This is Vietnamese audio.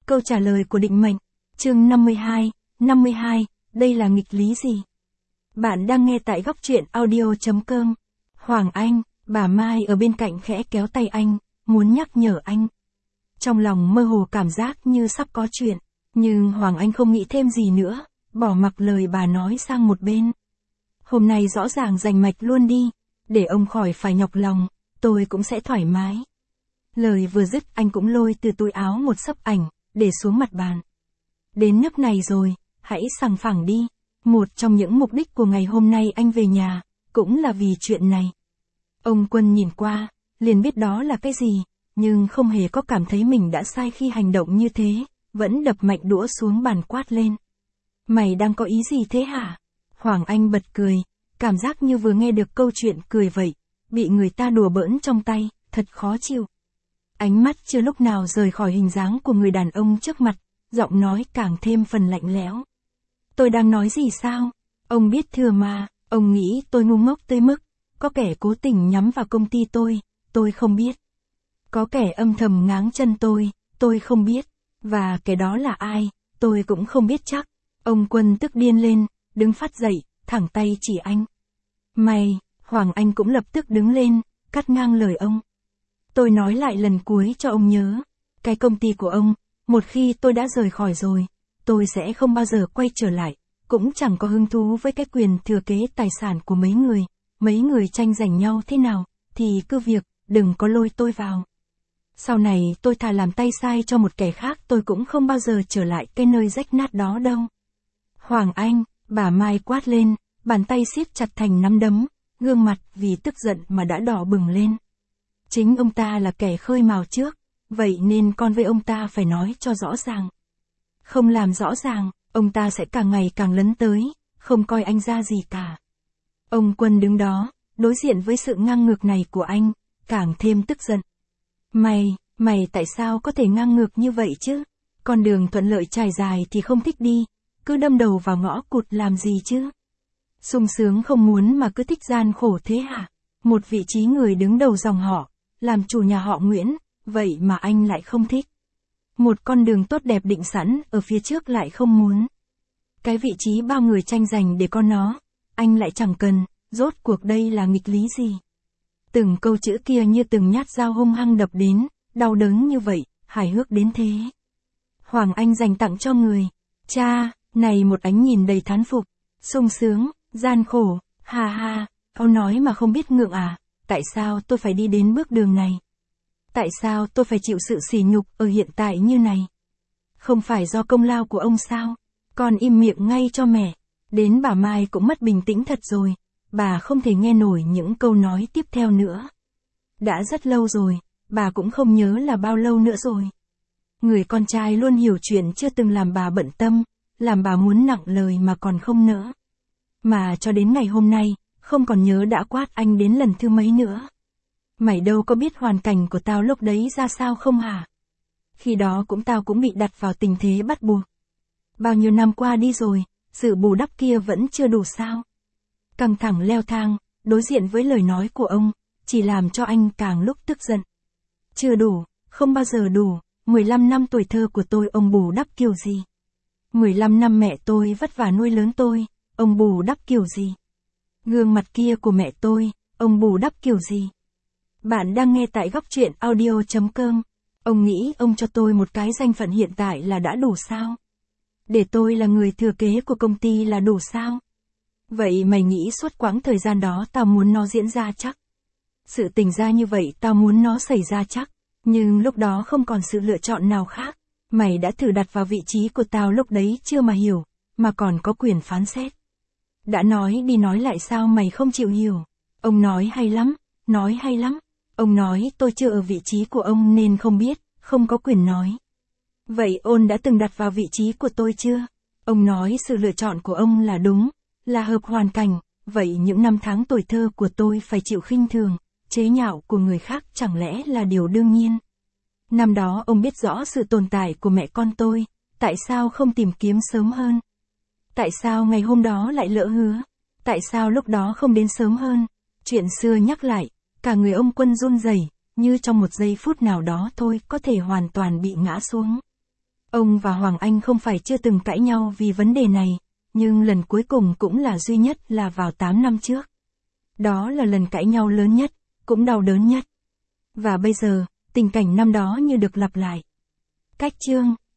Câu trả lời của định mệnh. Chương 52, đây là nghịch lý gì? Bạn đang nghe tại góc truyện audio.com. Hoàng Anh, bà Mai ở bên cạnh khẽ kéo tay anh, muốn nhắc nhở anh. Trong lòng mơ hồ cảm giác như sắp có chuyện, nhưng Hoàng Anh không nghĩ thêm gì nữa, bỏ mặc lời bà nói sang một bên. Hôm nay rõ ràng rành mạch luôn đi, để ông khỏi phải nhọc lòng, tôi cũng sẽ thoải mái. Lời vừa dứt anh cũng lôi từ túi áo một xấp ảnh, để xuống mặt bàn. Đến nước này rồi, hãy sằng phẳng đi. Một trong những mục đích của ngày hôm nay anh về nhà, cũng là vì chuyện này. Ông Quân nhìn qua, liền biết đó là cái gì, nhưng không hề có cảm thấy mình đã sai khi hành động như thế, vẫn đập mạnh đũa xuống bàn quát lên. Mày đang có ý gì thế hả? Hoàng Anh bật cười, cảm giác như vừa nghe được câu chuyện cười vậy, bị người ta đùa bỡn trong tay, thật khó chịu. Ánh mắt chưa lúc nào rời khỏi hình dáng của người đàn ông trước mặt, giọng nói càng thêm phần lạnh lẽo. Tôi đang nói gì sao? Ông biết thừa mà, ông nghĩ tôi ngu ngốc tới mức, có kẻ cố tình nhắm vào công ty tôi không biết. Có kẻ âm thầm ngáng chân tôi không biết. Và kẻ đó là ai, tôi cũng không biết chắc. Ông Quân tức điên lên, đứng phát dậy, thẳng tay chỉ anh. Mày, Hoàng Anh cũng lập tức đứng lên, cắt ngang lời ông. Tôi nói lại lần cuối cho ông nhớ, cái công ty của ông, một khi tôi đã rời khỏi rồi, tôi sẽ không bao giờ quay trở lại, cũng chẳng có hứng thú với cái quyền thừa kế tài sản của mấy người tranh giành nhau thế nào, thì cứ việc, đừng có lôi tôi vào. Sau này tôi thà làm tay sai cho một kẻ khác tôi cũng không bao giờ trở lại cái nơi rách nát đó đâu. Hoàng Anh, bà Mai quát lên, bàn tay siết chặt thành nắm đấm, gương mặt vì tức giận mà đã đỏ bừng lên. Chính ông ta là kẻ khơi mào trước, vậy nên con với ông ta phải nói cho rõ ràng. Không làm rõ ràng, ông ta sẽ càng ngày càng lấn tới, không coi anh ra gì cả. Ông Quân đứng đó, đối diện với sự ngang ngược này của anh, càng thêm tức giận. Mày tại sao có thể ngang ngược như vậy chứ? Con đường thuận lợi trải dài thì không thích đi, cứ đâm đầu vào ngõ cụt làm gì chứ? Sung sướng không muốn mà cứ thích gian khổ thế hả? Một vị trí người đứng đầu dòng họ, làm chủ nhà họ Nguyễn, vậy mà anh lại không thích. Một con đường tốt đẹp định sẵn ở phía trước lại không muốn. Cái vị trí bao người tranh giành để có nó, anh lại chẳng cần, rốt cuộc đây là nghịch lý gì? Từng câu chữ kia như từng nhát dao hung hăng đập đến, đau đớn như vậy, hài hước đến thế. Hoàng Anh dành tặng cho người. Cha, này một ánh nhìn đầy thán phục, sung sướng, gian khổ, ha, ông nói mà không biết ngượng à, tại sao tôi phải đi đến bước đường này? Tại sao tôi phải chịu sự sỉ nhục ở hiện tại như này? Không phải do công lao của ông sao? Con im miệng ngay cho mẹ. Đến bà Mai cũng mất bình tĩnh thật rồi, bà không thể nghe nổi những câu nói tiếp theo nữa. Đã rất lâu rồi, bà cũng không nhớ là bao lâu nữa rồi. Người con trai luôn hiểu chuyện chưa từng làm bà bận tâm, làm bà muốn nặng lời mà còn không nỡ. Mà cho đến ngày hôm nay, không còn nhớ đã quát anh đến lần thứ mấy nữa. Mày đâu có biết hoàn cảnh của tao lúc đấy ra sao không hả? Khi đó tao cũng bị đặt vào tình thế bắt buộc. Bao nhiêu năm qua đi rồi, sự bù đắp kia vẫn chưa đủ sao? Căng thẳng leo thang, đối diện với lời nói của ông, chỉ làm cho anh càng lúc tức giận. Chưa đủ, không bao giờ đủ, 15 năm tuổi thơ của tôi ông bù đắp kiểu gì? 15 năm mẹ tôi vất vả nuôi lớn tôi, ông bù đắp kiểu gì? Gương mặt kia của mẹ tôi, ông bù đắp kiểu gì? Bạn đang nghe tại góc truyện audio.com. Ông nghĩ ông cho tôi một cái danh phận hiện tại là đã đủ sao? Để tôi là người thừa kế của công ty là đủ sao? Vậy mày nghĩ suốt quãng thời gian đó tao muốn nó diễn ra chắc? Sự tình ra như vậy tao muốn nó xảy ra chắc, nhưng lúc đó không còn sự lựa chọn nào khác. Mày đã thử đặt vào vị trí của tao lúc đấy chưa mà hiểu, mà còn có quyền phán xét. Đã nói đi nói lại sao mày không chịu hiểu? Ông nói hay lắm, nói hay lắm. Ông nói tôi chưa ở vị trí của ông nên không biết, không có quyền nói. Vậy Ôn đã từng đặt vào vị trí của tôi chưa? Ông nói sự lựa chọn của ông là đúng, là hợp hoàn cảnh, vậy những năm tháng tuổi thơ của tôi phải chịu khinh thường, chế nhạo của người khác chẳng lẽ là điều đương nhiên? Năm đó ông biết rõ sự tồn tại của mẹ con tôi, tại sao không tìm kiếm sớm hơn? Tại sao ngày hôm đó lại lỡ hứa? Tại sao lúc đó không đến sớm hơn? Chuyện xưa nhắc lại, cả người ông Quân run rẩy, như trong một giây phút nào đó thôi có thể hoàn toàn bị ngã xuống. Ông và Hoàng Anh không phải chưa từng cãi nhau vì vấn đề này, nhưng lần cuối cùng cũng là duy nhất là vào 8 năm trước. Đó là lần cãi nhau lớn nhất, cũng đau đớn nhất. Và bây giờ, tình cảnh năm đó như được lặp lại. Cách chương